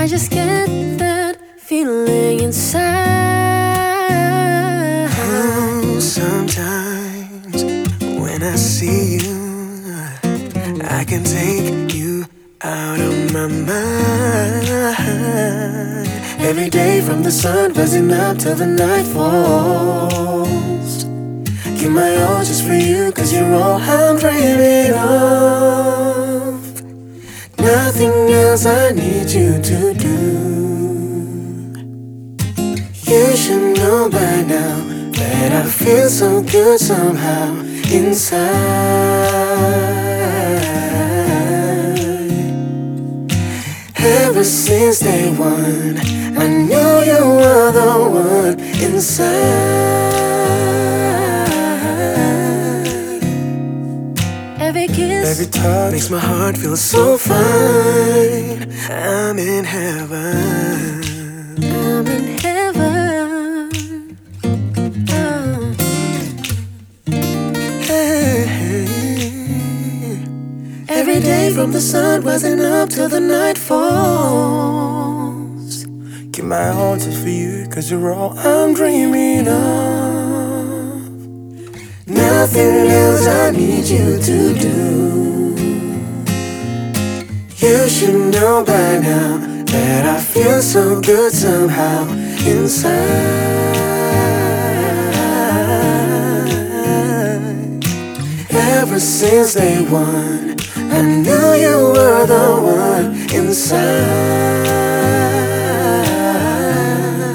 just get that feeling inside. Oh, sometimes when I see you, I can take you out of my mind. Every day from the sun rising up till the night falls. Give my all just for you, 'cause you're all I'm dreaming of. Nothing else I need you to do. You should know by now that I feel so good somehow inside. Ever since day one, I knew you were the one inside. Every kiss, every touch makes my heart feel so fine. I'm in heaven. I'm in heaven. Every day from the sun rising up till the night falls. Give my all just for you, 'cause you're all I'm dreaming of. Nothing else I need you to do. You should know by now that I feel so good somehow inside. Ever since day one, I knew you were the one inside.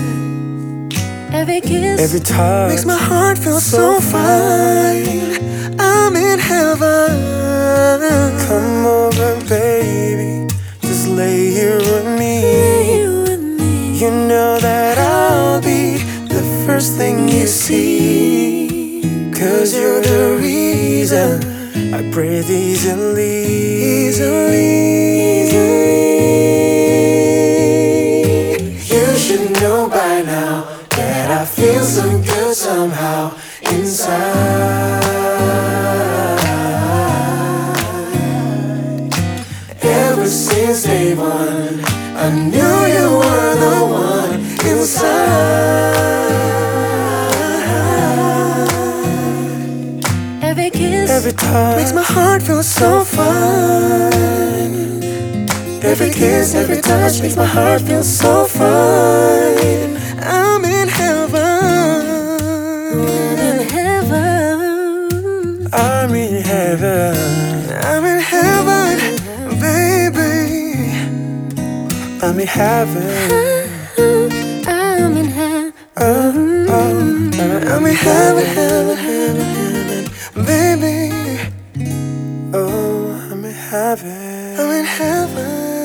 every kiss, every touch makes my heart feel so fine. I'm in heaven. Come over, baby, just lay here with me. You know that I'll be the first thing you see, 'cause you're the reason I breathe easily. You should know by now that I feel so good somehow inside. Ever since day one, I knew you were the one inside. every kiss, Every touch makes my heart feel so fine. Every kiss, every touch makes my heart feel so fine. I'm in heaven. in heaven. I'm in heaven. I'm in heaven, baby. I'm in heaven. I'm in heaven. I'm in heaven, baby. Oh, I'm in heaven. I'm in heaven.